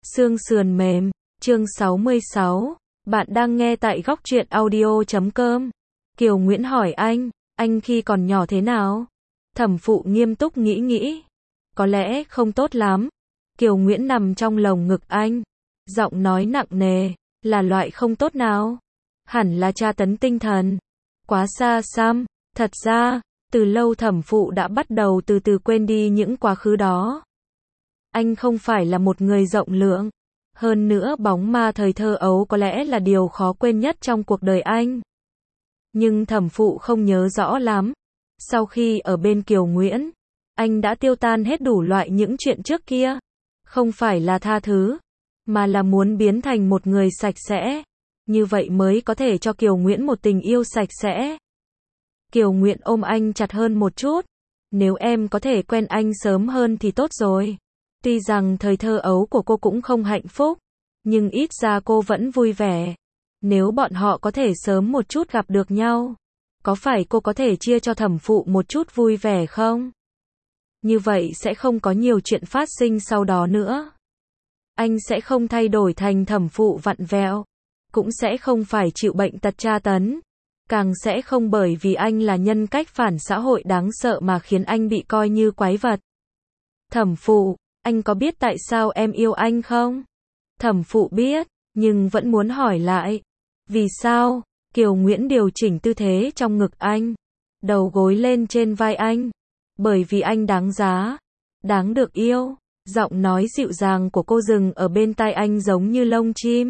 Xương sườn mềm, chương 66. Bạn đang nghe tại góc truyện audio.com. Kiều Nguyễn hỏi anh khi còn nhỏ thế nào? Thẩm Phụ nghiêm túc nghĩ. Có lẽ không tốt lắm. Kiều Nguyễn nằm trong lồng ngực anh. Giọng nói nặng nề, là loại không tốt nào? Hẳn là tra tấn tinh thần. Quá xa xăm, thật ra, từ lâu Thẩm Phụ đã bắt đầu từ từ quên đi những quá khứ đó. Anh không phải là một người rộng lượng. Hơn nữa bóng ma thời thơ ấu có lẽ là điều khó quên nhất trong cuộc đời anh. Nhưng Thẩm Phụ không nhớ rõ lắm. Sau khi ở bên Kiều Nguyễn, anh đã tiêu tan hết đủ loại những chuyện trước kia. Không phải là tha thứ, mà là muốn biến thành một người sạch sẽ. Như vậy mới có thể cho Kiều Nguyễn một tình yêu sạch sẽ. Kiều Nguyễn ôm anh chặt hơn một chút. Nếu em có thể quen anh sớm hơn thì tốt rồi. Tuy rằng thời thơ ấu của cô cũng không hạnh phúc, nhưng ít ra cô vẫn vui vẻ. Nếu bọn họ có thể sớm một chút gặp được nhau, có phải cô có thể chia cho Thẩm Phụ một chút vui vẻ không? Như vậy sẽ không có nhiều chuyện phát sinh sau đó nữa. Anh sẽ không thay đổi thành Thẩm Phụ vặn vẹo, cũng sẽ không phải chịu bệnh tật tra tấn, càng sẽ không bởi vì anh là nhân cách phản xã hội đáng sợ mà khiến anh bị coi như quái vật. Thẩm Phụ, anh có biết tại sao em yêu anh không? Thẩm Phụ biết, nhưng vẫn muốn hỏi lại. Vì sao? Kiều Nguyễn điều chỉnh tư thế trong ngực anh, đầu gối lên trên vai anh. Bởi vì anh đáng giá, đáng được yêu. Giọng nói dịu dàng của cô dừng ở bên tai anh giống như lông chim.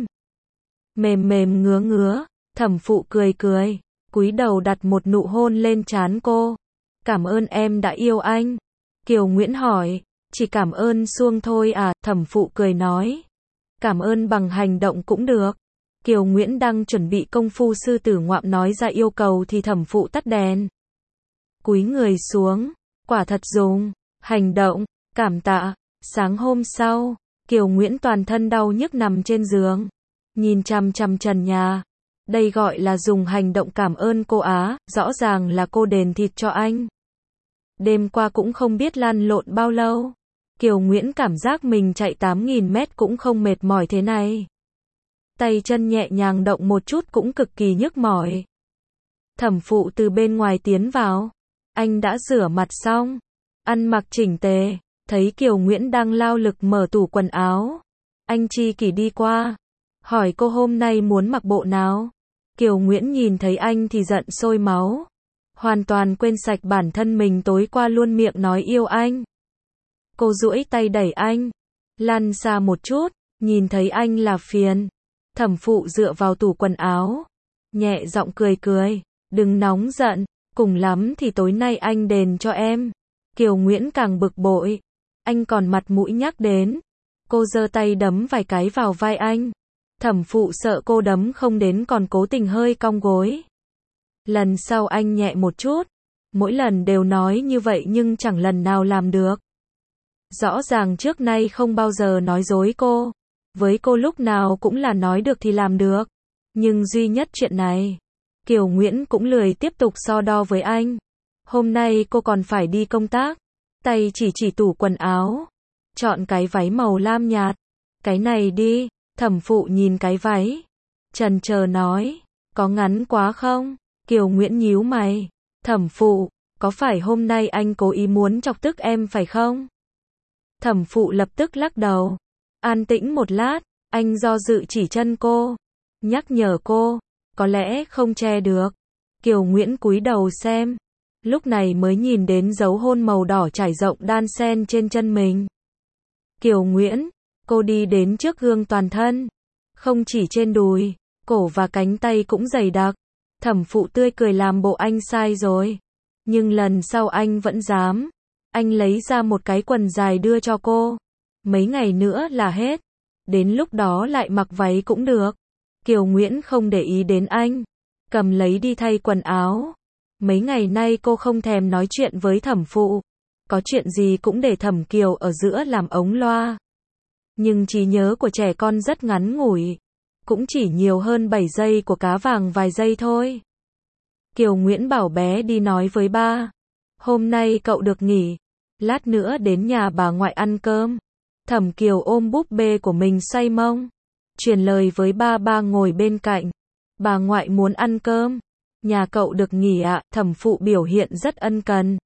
Mềm mềm ngứa. Thẩm Phụ cười, cúi đầu đặt một nụ hôn lên trán cô. Cảm ơn em đã yêu anh. Kiều Nguyễn hỏi. Chỉ cảm ơn suông thôi à? Thẩm Phụ cười nói. Cảm ơn bằng hành động cũng được. Kiều Nguyễn đang chuẩn bị công phu sư tử ngoạm nói ra yêu cầu thì Thẩm Phụ tắt đèn. Cúi người xuống. Quả thật dùng. Hành động. Cảm tạ. Sáng hôm sau, Kiều Nguyễn toàn thân đau nhức nằm trên giường. Nhìn chằm chằm trần nhà. Đây gọi là dùng hành động cảm ơn cô á. Rõ ràng là cô đền thịt cho anh. Đêm qua cũng không biết lăn lộn bao lâu. Kiều Nguyễn cảm giác mình chạy 8.000 mét cũng không mệt mỏi thế này. Tay chân nhẹ nhàng động một chút cũng cực kỳ nhức mỏi. Thẩm Phụ từ bên ngoài tiến vào. Anh đã rửa mặt xong, ăn mặc chỉnh tề, thấy Kiều Nguyễn đang lao lực mở tủ quần áo. Anh chi kỷ đi qua, hỏi cô hôm nay muốn mặc bộ nào. Kiều Nguyễn nhìn thấy anh thì giận sôi máu. Hoàn toàn quên sạch bản thân mình tối qua luôn miệng nói yêu anh. Cô duỗi tay đẩy anh, lăn xa một chút, nhìn thấy anh là phiền. Thẩm Phụ dựa vào tủ quần áo, nhẹ giọng cười, đừng nóng giận, cùng lắm thì tối nay anh đền cho em. Kiều Nguyễn càng bực bội, anh còn mặt mũi nhắc đến. Cô giơ tay đấm vài cái vào vai anh. Thẩm Phụ sợ cô đấm không đến còn cố tình hơi cong gối. Lần sau anh nhẹ một chút, mỗi lần đều nói như vậy nhưng chẳng lần nào làm được. Rõ ràng trước nay không bao giờ nói dối cô. Với cô lúc nào cũng là nói được thì làm được. Nhưng duy nhất chuyện này, Kiều Nguyễn cũng lười tiếp tục so đo với anh. Hôm nay cô còn phải đi công tác. Tay chỉ tủ quần áo. Chọn cái váy màu lam nhạt. Cái này đi. Thẩm Phụ nhìn cái váy, chần chờ nói. Có ngắn quá không? Kiều Nguyễn nhíu mày. Thẩm Phụ, có phải hôm nay anh cố ý muốn chọc tức em phải không? Thẩm Phụ lập tức lắc đầu. An tĩnh một lát, anh do dự chỉ chân cô. Nhắc nhở cô, có lẽ không che được. Kiều Nguyễn cúi đầu xem. Lúc này mới nhìn đến dấu hôn màu đỏ trải rộng đan sen trên chân mình. Kiều Nguyễn, cô đi đến trước gương toàn thân. Không chỉ trên đùi, cổ và cánh tay cũng dày đặc. Thẩm Phụ tươi cười làm bộ anh sai rồi. Nhưng lần sau anh vẫn dám. Anh lấy ra một cái quần dài đưa cho cô. Mấy ngày nữa là hết. Đến lúc đó lại mặc váy cũng được. Kiều Nguyễn không để ý đến anh. Cầm lấy đi thay quần áo. Mấy ngày nay cô không thèm nói chuyện với Thẩm Phụ. Có chuyện gì cũng để Thẩm Kiều ở giữa làm ống loa. Nhưng trí nhớ của trẻ con rất ngắn ngủi. Cũng chỉ nhiều hơn 7 giây của cá vàng vài giây thôi. Kiều Nguyễn bảo bé đi nói với ba. Hôm nay cậu được nghỉ. Lát nữa đến nhà bà ngoại ăn cơm. Thẩm Kiều ôm búp bê của mình xoay mông, truyền lời với ba ba ngồi bên cạnh. Bà ngoại muốn ăn cơm. Nhà cậu được nghỉ ạ, thẩm phụ biểu hiện rất ân cần.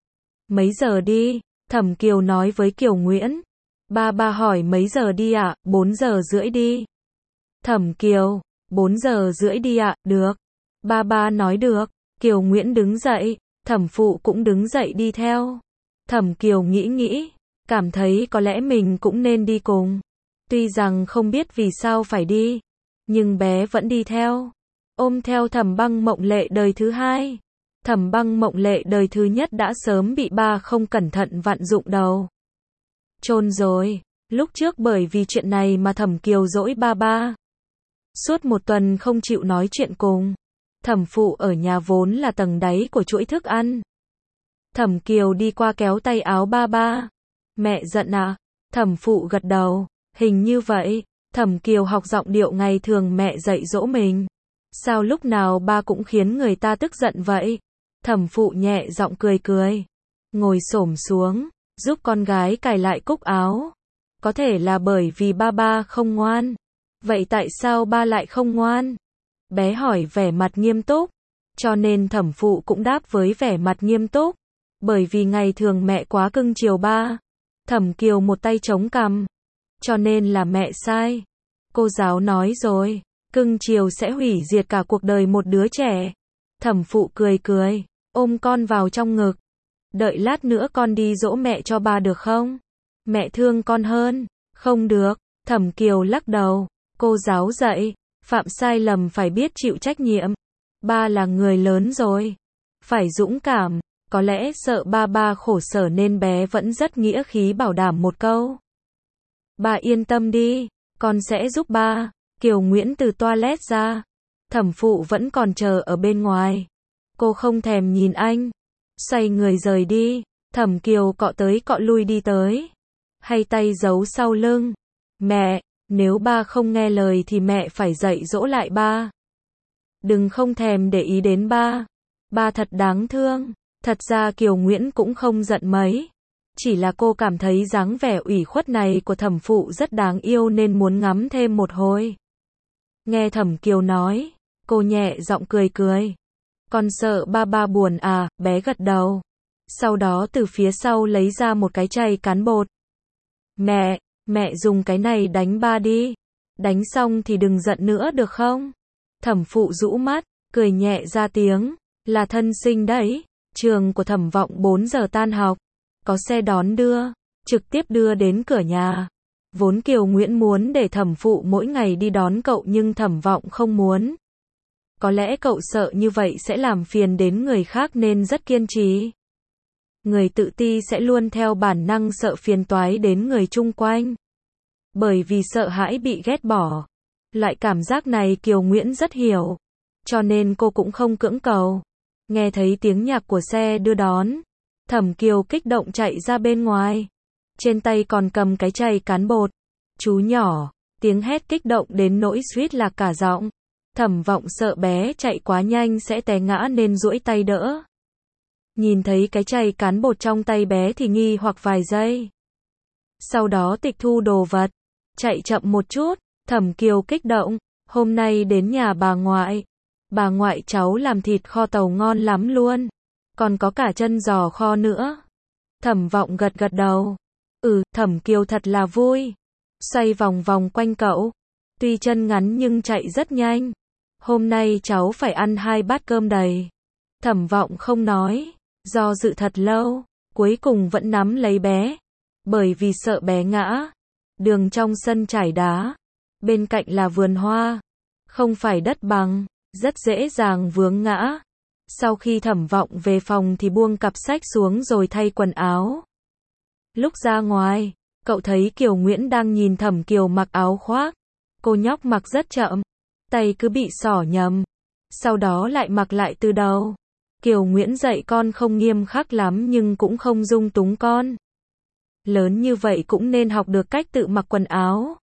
Mấy giờ đi? Thẩm Kiều nói với Kiều Nguyễn. Ba ba hỏi mấy giờ đi ạ? 4 giờ rưỡi đi. Thẩm Kiều, 4 giờ rưỡi đi ạ, được. Ba ba nói được. Kiều Nguyễn đứng dậy, thẩm phụ cũng đứng dậy đi theo. Thẩm Kiều nghĩ, cảm thấy có lẽ mình cũng nên đi cùng. Tuy rằng không biết vì sao phải đi, nhưng bé vẫn đi theo. Ôm theo Thẩm Băng Mộng Lệ đời thứ hai. Thẩm Băng Mộng Lệ đời thứ nhất đã sớm bị ba không cẩn thận vặn dụng đầu. Chôn rồi. Lúc trước bởi vì chuyện này mà Thẩm Kiều dỗi ba ba. Suốt một tuần không chịu nói chuyện cùng. Thẩm phụ ở nhà vốn là tầng đáy của chuỗi thức ăn. Thẩm Kiều đi qua kéo tay áo ba ba. Mẹ giận à? Thẩm phụ gật đầu. Hình như vậy. Thẩm Kiều học giọng điệu ngày thường mẹ dạy dỗ mình. Sao lúc nào ba cũng khiến người ta tức giận vậy? Thẩm phụ nhẹ giọng cười. Ngồi xổm xuống, giúp con gái cài lại cúc áo. Có thể là bởi vì ba không ngoan. Vậy tại sao ba lại không ngoan? Bé hỏi vẻ mặt nghiêm túc. Cho nên thẩm phụ cũng đáp với vẻ mặt nghiêm túc. Bởi vì ngày thường mẹ quá cưng chiều ba. Thẩm Kiều một tay chống cằm. Cho nên là mẹ sai. Cô giáo nói rồi. Cưng chiều sẽ hủy diệt cả cuộc đời một đứa trẻ. Thẩm phụ cười, ôm con vào trong ngực. Đợi lát nữa con đi dỗ mẹ cho ba được không? Mẹ thương con hơn. Không được. Thẩm Kiều lắc đầu. Cô giáo dạy, phạm sai lầm phải biết chịu trách nhiệm. Ba là người lớn rồi. Phải dũng cảm. Có lẽ sợ ba khổ sở nên bé vẫn rất nghĩa khí bảo đảm một câu. Ba yên tâm đi, con sẽ giúp ba. Kiều Nguyễn từ toilet ra. Thẩm phụ vẫn còn chờ ở bên ngoài. Cô không thèm nhìn anh. Xoay người rời đi. Thẩm Kiều cọ tới cọ lui đi tới. Hay tay giấu sau lưng. Mẹ, nếu ba không nghe lời thì mẹ phải dạy dỗ lại ba. Đừng không thèm để ý đến ba. Ba thật đáng thương. Thật ra Kiều Nguyễn cũng không giận mấy. Chỉ là cô cảm thấy dáng vẻ ủy khuất này của thẩm phụ rất đáng yêu nên muốn ngắm thêm một hồi. Nghe Thẩm Kiều nói, cô nhẹ giọng cười. Con sợ ba buồn à? Bé gật đầu. Sau đó từ phía sau lấy ra một cái chày cán bột. Mẹ dùng cái này đánh ba đi. Đánh xong thì đừng giận nữa được không? Thẩm phụ rũ mắt, cười nhẹ ra tiếng. Là thân sinh đấy. Trường của Thẩm Vọng 4 giờ tan học. Có xe đón đưa. Trực tiếp đưa đến cửa nhà. Vốn Kiều Nguyễn muốn để thẩm phụ mỗi ngày đi đón cậu nhưng Thẩm Vọng không muốn. Có lẽ cậu sợ như vậy sẽ làm phiền đến người khác nên rất kiên trì. Người tự ti sẽ luôn theo bản năng sợ phiền toái đến người chung quanh. Bởi vì sợ hãi bị ghét bỏ. Loại cảm giác này Kiều Nguyễn rất hiểu. Cho nên cô cũng không cưỡng cầu. Nghe thấy tiếng nhạc của xe đưa đón. Thẩm Kiều kích động chạy ra bên ngoài. Trên tay còn cầm cái chày cán bột. Chú nhỏ, tiếng hét kích động đến nỗi suýt lạc cả giọng. Thẩm Vọng sợ bé chạy quá nhanh sẽ té ngã nên duỗi tay đỡ. Nhìn thấy cái chày cán bột trong tay bé thì nghi hoặc vài giây. Sau đó tịch thu đồ vật. Chạy chậm một chút, Thẩm Kiều kích động. Hôm nay đến nhà bà ngoại. Bà ngoại cháu làm thịt kho tàu ngon lắm luôn. Còn có cả chân giò kho nữa. Thẩm Vọng gật đầu. Thẩm Kiều thật là vui. Xoay vòng vòng quanh cậu. Tuy chân ngắn nhưng chạy rất nhanh. Hôm nay cháu phải ăn 2 bát cơm đầy. Thẩm Vọng không nói. Do dự thật lâu. Cuối cùng vẫn nắm lấy bé. Bởi vì sợ bé ngã. Đường trong sân trải đá. Bên cạnh là vườn hoa. Không phải đất bằng. Rất dễ dàng vướng ngã. Sau khi Thẩm Vọng về phòng thì buông cặp sách xuống rồi thay quần áo. Lúc ra ngoài, cậu thấy Kiều Nguyễn đang nhìn Thẩm Kiều mặc áo khoác. Cô nhóc mặc rất chậm, tay cứ bị xỏ nhầm. Sau đó lại mặc lại từ đầu. Kiều Nguyễn dạy con không nghiêm khắc lắm nhưng cũng không dung túng con. Lớn như vậy cũng nên học được cách tự mặc quần áo.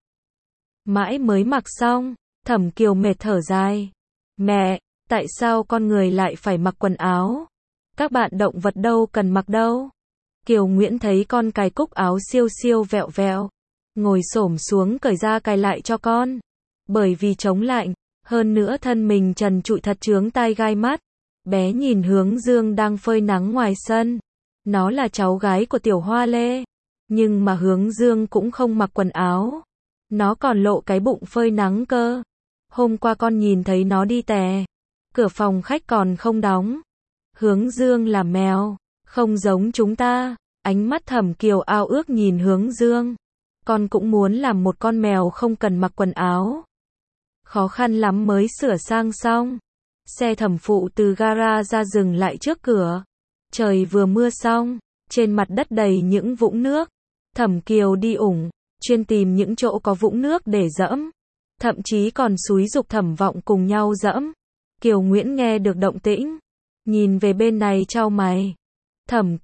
Mãi mới mặc xong, Thẩm Kiều mệt thở dài. Mẹ, tại sao con người lại phải mặc quần áo? Các bạn động vật đâu cần mặc đâu. Kiều Nguyễn thấy con cài cúc áo siêu siêu vẹo vẹo. ngồi xổm xuống cởi ra cài lại cho con. Bởi vì chống lạnh, hơn nữa thân mình trần trụi thật chướng tai gai mắt. Bé nhìn Hướng Dương đang phơi nắng ngoài sân. Nó là cháu gái của Tiểu Hoa Lê. Nhưng mà Hướng Dương cũng không mặc quần áo. Nó còn lộ cái bụng phơi nắng cơ. Hôm qua con nhìn thấy nó đi tè. Cửa phòng khách còn không đóng. Hướng Dương là mèo, không giống chúng ta. Ánh mắt Thẩm Kiều ao ước nhìn Hướng Dương. Con cũng muốn làm một con mèo không cần mặc quần áo. Khó khăn lắm mới sửa sang xong. Xe thẩm phụ từ gara ra dừng lại trước cửa. Trời vừa mưa xong, trên mặt đất đầy những vũng nước. Thẩm Kiều đi ủng, chuyên tìm những chỗ có vũng nước để dẫm. Thậm chí còn xúi giục Thẩm Vọng cùng nhau dẫm. Kiều Nguyễn nghe được động tĩnh, nhìn về bên này chau mày. Thẩm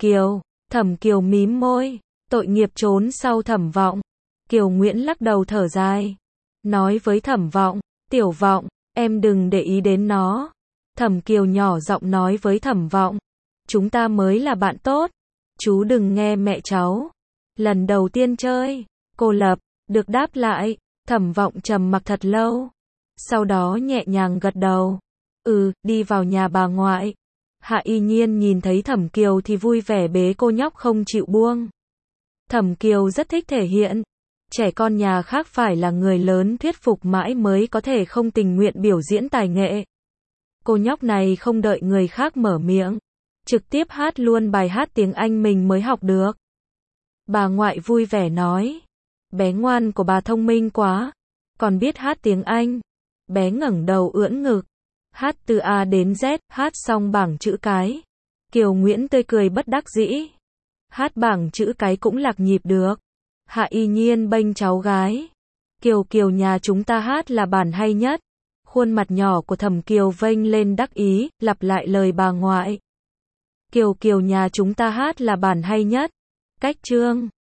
Kiều mím môi, tội nghiệp trốn sau Thẩm Vọng. Kiều Nguyễn lắc đầu thở dài, nói với Thẩm Vọng, Tiểu Vọng, em đừng để ý đến nó. Thẩm Kiều nhỏ giọng nói với Thẩm Vọng, chúng ta mới là bạn tốt, chú đừng nghe mẹ cháu. Lần đầu tiên chơi, cô lập, được đáp lại. Thẩm Vọng trầm mặc thật lâu, sau đó nhẹ nhàng gật đầu. Đi vào nhà bà ngoại. Hạ Y Nhiên nhìn thấy Thẩm Kiều thì vui vẻ bế cô nhóc không chịu buông. Thẩm Kiều rất thích thể hiện. Trẻ con nhà khác phải là người lớn thuyết phục mãi mới có thể không tình nguyện biểu diễn tài nghệ. Cô nhóc này không đợi người khác mở miệng, trực tiếp hát luôn bài hát tiếng Anh mình mới học được. Bà ngoại vui vẻ nói, bé ngoan của bà thông minh quá, còn biết hát tiếng Anh. Bé ngẩng đầu ưỡn ngực, hát từ A đến Z, hát xong bảng chữ cái. Kiều Nguyễn tươi cười bất đắc dĩ. Hát bảng chữ cái cũng lạc nhịp được. Hạ Y Nhiên bênh cháu gái. Kiều nhà chúng ta hát là bản hay nhất. Khuôn mặt nhỏ của Thẩm Kiều vênh lên đắc ý, lặp lại lời bà ngoại. Kiều nhà chúng ta hát là bản hay nhất. Cách chương